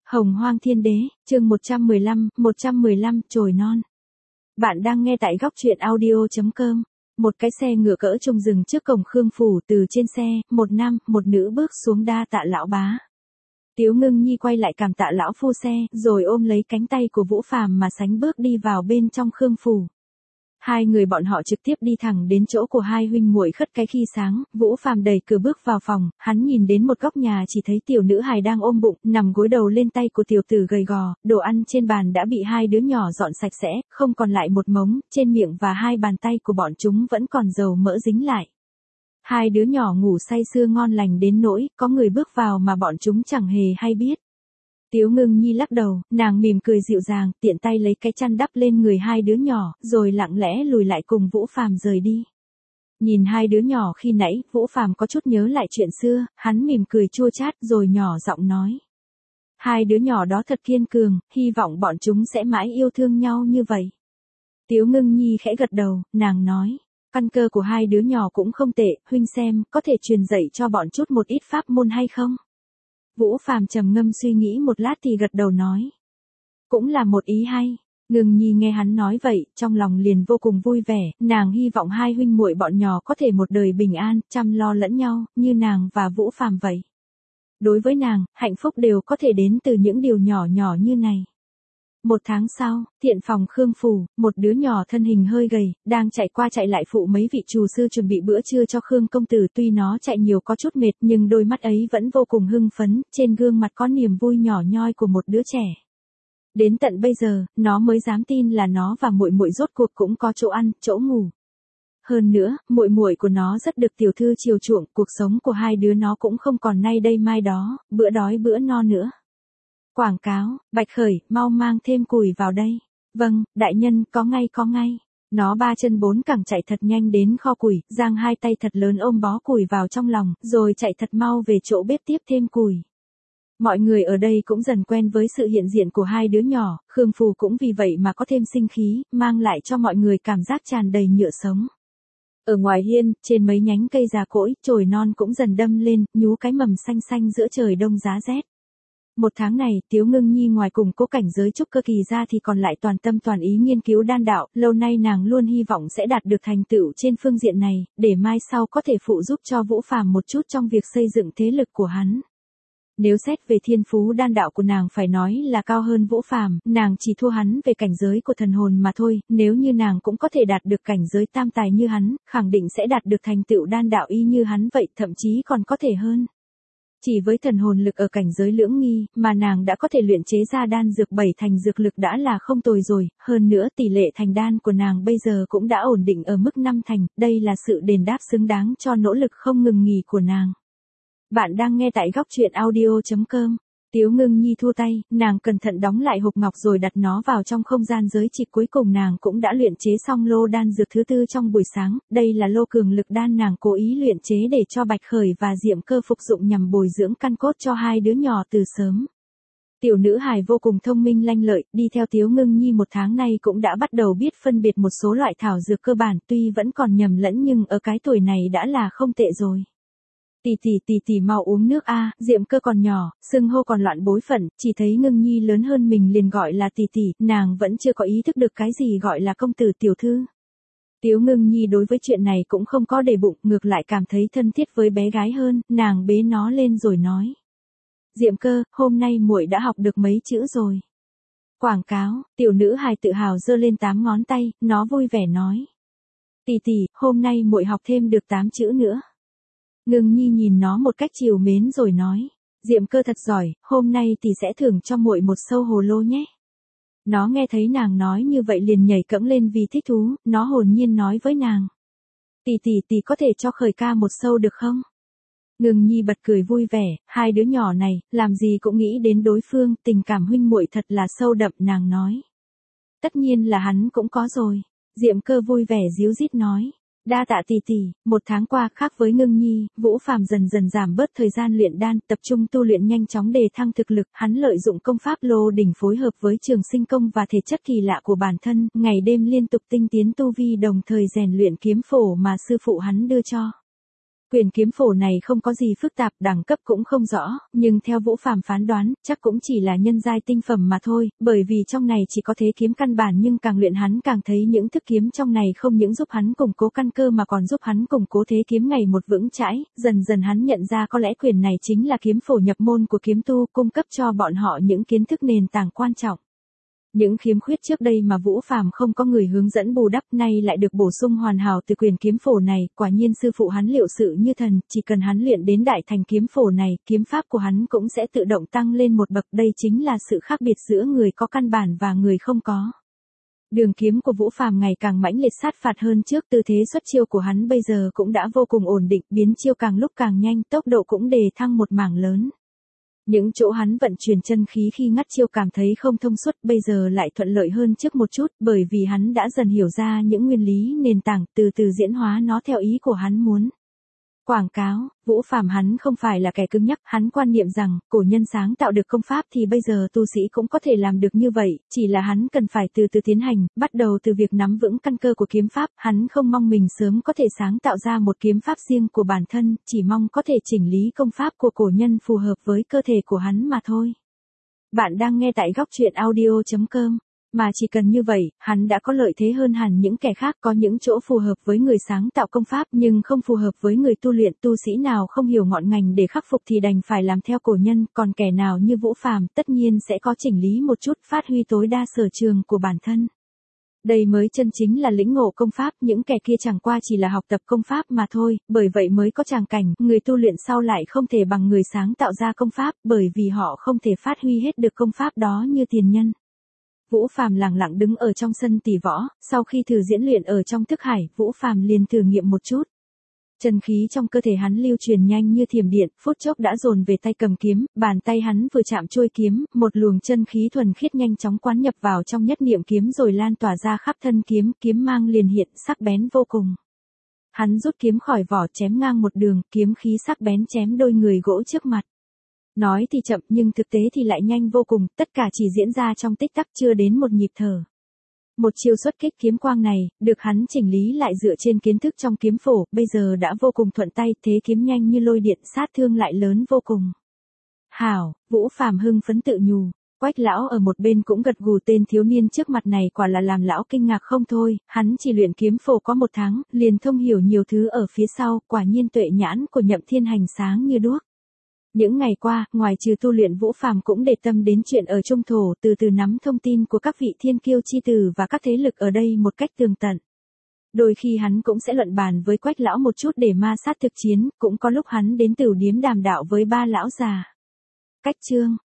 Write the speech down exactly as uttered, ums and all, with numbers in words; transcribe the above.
Hồng Hoang Thiên Đế, chương một trăm mười lăm, một trăm mười lăm, chồi non. Bạn đang nghe tại góc truyện audio chấm com. Một cái xe ngựa cỡ trung dừng trước cổng Khương phủ, từ trên xe, một nam, một nữ bước xuống. Đa tạ lão bá. Tiếu Ngưng Nhi quay lại cảm tạ lão phu xe, rồi ôm lấy cánh tay của Vũ Phàm mà sánh bước đi vào bên trong Khương phủ. Hai người bọn họ trực tiếp đi thẳng đến chỗ của hai huynh muội khất cái khi sáng. Vũ Phàm đẩy cửa bước vào phòng, hắn nhìn đến một góc nhà chỉ thấy tiểu nữ hài đang ôm bụng, nằm gối đầu lên tay của tiểu tử gầy gò, đồ ăn trên bàn đã bị hai đứa nhỏ dọn sạch sẽ, không còn lại một mống, trên miệng và hai bàn tay của bọn chúng vẫn còn dầu mỡ dính lại. Hai đứa nhỏ ngủ say sưa ngon lành đến nỗi, có người bước vào mà bọn chúng chẳng hề hay biết. Tiếu Ngưng Nhi lắc đầu, nàng mỉm cười dịu dàng, tiện tay lấy cái chăn đắp lên người hai đứa nhỏ, rồi lặng lẽ lùi lại cùng Vũ Phàm rời đi. Nhìn hai đứa nhỏ khi nãy, Vũ Phàm có chút nhớ lại chuyện xưa, hắn mỉm cười chua chát rồi nhỏ giọng nói. Hai đứa nhỏ đó thật kiên cường, hy vọng bọn chúng sẽ mãi yêu thương nhau như vậy. Tiếu Ngưng Nhi khẽ gật đầu, nàng nói. Căn cơ của hai đứa nhỏ cũng không tệ, huynh xem, có thể truyền dạy cho bọn chút một ít pháp môn hay không? Vũ Phàm trầm ngâm suy nghĩ một lát thì gật đầu nói. Cũng là một ý hay. Ngưng Nhi nghe hắn nói vậy, trong lòng liền vô cùng vui vẻ, nàng hy vọng hai huynh muội bọn nhỏ có thể một đời bình an, chăm lo lẫn nhau, như nàng và Vũ Phàm vậy. Đối với nàng, hạnh phúc đều có thể đến từ những điều nhỏ nhỏ như này. Một tháng sau, thiện phòng Khương phủ, một đứa nhỏ thân hình hơi gầy, đang chạy qua chạy lại phụ mấy vị trù sư chuẩn bị bữa trưa cho Khương công tử. Tuy nó chạy nhiều có chút mệt nhưng đôi mắt ấy vẫn vô cùng hưng phấn, trên gương mặt có niềm vui nhỏ nhoi của một đứa trẻ. Đến tận bây giờ, nó mới dám tin là nó và muội muội rốt cuộc cũng có chỗ ăn, chỗ ngủ. Hơn nữa, muội muội của nó rất được tiểu thư chiều chuộng, cuộc sống của hai đứa nó cũng không còn nay đây mai đó, bữa đói bữa no nữa. Quảng cáo, Bạch Khởi, mau mang thêm củi vào đây. Vâng, đại nhân, có ngay có ngay. Nó ba chân bốn cẳng chạy thật nhanh đến kho củi, giang hai tay thật lớn ôm bó củi vào trong lòng, rồi chạy thật mau về chỗ bếp tiếp thêm củi. Mọi người ở đây cũng dần quen với sự hiện diện của hai đứa nhỏ, Khương Phù cũng vì vậy mà có thêm sinh khí, mang lại cho mọi người cảm giác tràn đầy nhựa sống. Ở ngoài hiên, trên mấy nhánh cây già cỗi, chồi non cũng dần đâm lên, nhú cái mầm xanh xanh giữa trời đông giá rét. Một tháng này, Tiếu Ngưng Nhi ngoài cùng cố cảnh giới trúc cơ kỳ ra thì còn lại toàn tâm toàn ý nghiên cứu đan đạo, lâu nay nàng luôn hy vọng sẽ đạt được thành tựu trên phương diện này, để mai sau có thể phụ giúp cho Vũ Phàm một chút trong việc xây dựng thế lực của hắn. Nếu xét về thiên phú đan đạo của nàng phải nói là cao hơn Vũ Phàm, nàng chỉ thua hắn về cảnh giới của thần hồn mà thôi, nếu như nàng cũng có thể đạt được cảnh giới tam tài như hắn, khẳng định sẽ đạt được thành tựu đan đạo y như hắn vậy, thậm chí còn có thể hơn. Chỉ với thần hồn lực ở cảnh giới lưỡng nghi, mà nàng đã có thể luyện chế ra đan dược bảy thành dược lực đã là không tồi rồi, hơn nữa tỷ lệ thành đan của nàng bây giờ cũng đã ổn định ở mức năm thành, đây là sự đền đáp xứng đáng cho nỗ lực không ngừng nghỉ của nàng. Bạn đang nghe tại góc truyện audio chấm com. Tiếu Ngưng Nhi thua tay, nàng cẩn thận đóng lại hộp ngọc rồi đặt nó vào trong không gian giới chỉ. Cuối cùng nàng cũng đã luyện chế xong lô đan dược thứ tư trong buổi sáng, đây là lô cường lực đan nàng cố ý luyện chế để cho Bạch Khởi và Diệm Cơ phục dụng nhằm bồi dưỡng căn cốt cho hai đứa nhỏ từ sớm. Tiểu nữ hài vô cùng thông minh lanh lợi, đi theo Tiếu Ngưng Nhi một tháng nay cũng đã bắt đầu biết phân biệt một số loại thảo dược cơ bản, tuy vẫn còn nhầm lẫn nhưng ở cái tuổi này đã là không tệ rồi. Tỷ tỷ tỷ tỷ mau uống nước a. Diệm Cơ còn nhỏ, xưng hô còn loạn bối phận, chỉ thấy Ngưng Nhi lớn hơn mình liền gọi là tỷ tỷ, nàng vẫn chưa có ý thức được cái gì gọi là công tử tiểu thư. Tiếu Ngưng Nhi đối với chuyện này cũng không có để bụng, ngược lại cảm thấy thân thiết với bé gái hơn, nàng bế nó lên rồi nói. Diệm Cơ, hôm nay muội đã học được mấy chữ rồi. Quảng cáo, tiểu nữ hài tự hào giơ lên tám ngón tay, nó vui vẻ nói. Tỷ tỷ, hôm nay muội học thêm được tám chữ nữa. Ngưng Nhi nhìn nó một cách trìu mến rồi nói, Diệm Cơ thật giỏi, hôm nay tỷ sẽ thưởng cho muội một sâu hồ lô nhé. Nó nghe thấy nàng nói như vậy liền nhảy cẫng lên vì thích thú, nó hồn nhiên nói với nàng. Tỷ tỷ tỷ có thể cho Khởi ca một sâu được không? Ngưng Nhi bật cười vui vẻ, hai đứa nhỏ này, làm gì cũng nghĩ đến đối phương, tình cảm huynh muội thật là sâu đậm, nàng nói. Tất nhiên là hắn cũng có rồi. Diệm Cơ vui vẻ díu dít nói. Đa tạ tỷ tỷ, một tháng qua khác với Ngưng Nhi, Vũ Phàm dần dần giảm bớt thời gian luyện đan, tập trung tu luyện nhanh chóng đề thăng thực lực, hắn lợi dụng công pháp lô đỉnh phối hợp với trường sinh công và thể chất kỳ lạ của bản thân, ngày đêm liên tục tinh tiến tu vi đồng thời rèn luyện kiếm phổ mà sư phụ hắn đưa cho. Quyền kiếm phổ này không có gì phức tạp, đẳng cấp cũng không rõ, nhưng theo Vũ Phàm phán đoán, chắc cũng chỉ là nhân giai tinh phẩm mà thôi, bởi vì trong này chỉ có thế kiếm căn bản nhưng càng luyện hắn càng thấy những thức kiếm trong này không những giúp hắn củng cố căn cơ mà còn giúp hắn củng cố thế kiếm ngày một vững chãi, dần dần hắn nhận ra có lẽ quyền này chính là kiếm phổ nhập môn của kiếm tu, cung cấp cho bọn họ những kiến thức nền tảng quan trọng. Những khiếm khuyết trước đây mà Vũ Phàm không có người hướng dẫn bù đắp nay lại được bổ sung hoàn hảo từ quyền kiếm phổ này, quả nhiên sư phụ hắn liệu sự như thần, chỉ cần hắn luyện đến đại thành kiếm phổ này, kiếm pháp của hắn cũng sẽ tự động tăng lên một bậc, đây chính là sự khác biệt giữa người có căn bản và người không có. Đường kiếm của Vũ Phàm ngày càng mãnh liệt sát phạt hơn trước, tư thế xuất chiêu của hắn bây giờ cũng đã vô cùng ổn định, biến chiêu càng lúc càng nhanh, tốc độ cũng đề thăng một mảng lớn. Những chỗ hắn vận chuyển chân khí khi ngắt chiêu cảm thấy không thông suốt bây giờ lại thuận lợi hơn trước một chút, bởi vì hắn đã dần hiểu ra những nguyên lý nền tảng, từ từ diễn hóa nó theo ý của hắn muốn. Quảng cáo, Vũ Phàm hắn không phải là kẻ cứng nhắc, hắn quan niệm rằng, cổ nhân sáng tạo được công pháp thì bây giờ tu sĩ cũng có thể làm được như vậy, chỉ là hắn cần phải từ từ tiến hành, bắt đầu từ việc nắm vững căn cơ của kiếm pháp, hắn không mong mình sớm có thể sáng tạo ra một kiếm pháp riêng của bản thân, chỉ mong có thể chỉnh lý công pháp của cổ nhân phù hợp với cơ thể của hắn mà thôi. Bạn đang nghe tại góc truyện audio chấm com. Mà chỉ cần như vậy, hắn đã có lợi thế hơn hẳn những kẻ khác, có những chỗ phù hợp với người sáng tạo công pháp nhưng không phù hợp với người tu luyện, tu sĩ nào không hiểu ngọn ngành để khắc phục thì đành phải làm theo cổ nhân, còn kẻ nào như Vũ Phàm tất nhiên sẽ có chỉnh lý một chút, phát huy tối đa sở trường của bản thân. Đây mới chân chính là lĩnh ngộ công pháp, những kẻ kia chẳng qua chỉ là học tập công pháp mà thôi, bởi vậy mới có tràng cảnh, người tu luyện sau lại không thể bằng người sáng tạo ra công pháp, bởi vì họ không thể phát huy hết được công pháp đó như tiền nhân. Vũ Phàm lặng lặng đứng ở trong sân tỷ võ, sau khi thử diễn luyện ở trong thức hải, Vũ Phàm liền thử nghiệm một chút. Chân khí trong cơ thể hắn lưu truyền nhanh như thiểm điện, phút chốc đã dồn về tay cầm kiếm, bàn tay hắn vừa chạm trôi kiếm, một luồng chân khí thuần khiết nhanh chóng quán nhập vào trong nhất niệm kiếm rồi lan tỏa ra khắp thân kiếm, kiếm mang liền hiện, sắc bén vô cùng. Hắn rút kiếm khỏi vỏ chém ngang một đường, kiếm khí sắc bén chém đôi người gỗ trước mặt. Nói thì chậm nhưng thực tế thì lại nhanh vô cùng, tất cả chỉ diễn ra trong tích tắc chưa đến một nhịp thở. Một chiêu xuất kích kiếm quang này, được hắn chỉnh lý lại dựa trên kiến thức trong kiếm phổ, bây giờ đã vô cùng thuận tay, thế kiếm nhanh như lôi điện, sát thương lại lớn vô cùng. Hảo, Vũ Phàm hưng phấn tự nhủ. Quách lão ở một bên cũng gật gù, tên thiếu niên trước mặt này quả là làm lão kinh ngạc không thôi, hắn chỉ luyện kiếm phổ có một tháng, liền thông hiểu nhiều thứ ở phía sau, quả nhiên tuệ nhãn của Nhậm Thiên Hành sáng như đuốc. Những ngày qua, ngoài trừ tu luyện, Vũ Phàm cũng để tâm đến chuyện ở Trung Thổ, từ từ nắm thông tin của các vị thiên kiêu chi tử và các thế lực ở đây một cách tường tận. Đôi khi hắn cũng sẽ luận bàn với Quách lão một chút để ma sát thực chiến, cũng có lúc hắn đến Tửu Điếm đàm đạo với ba lão già. Cách chương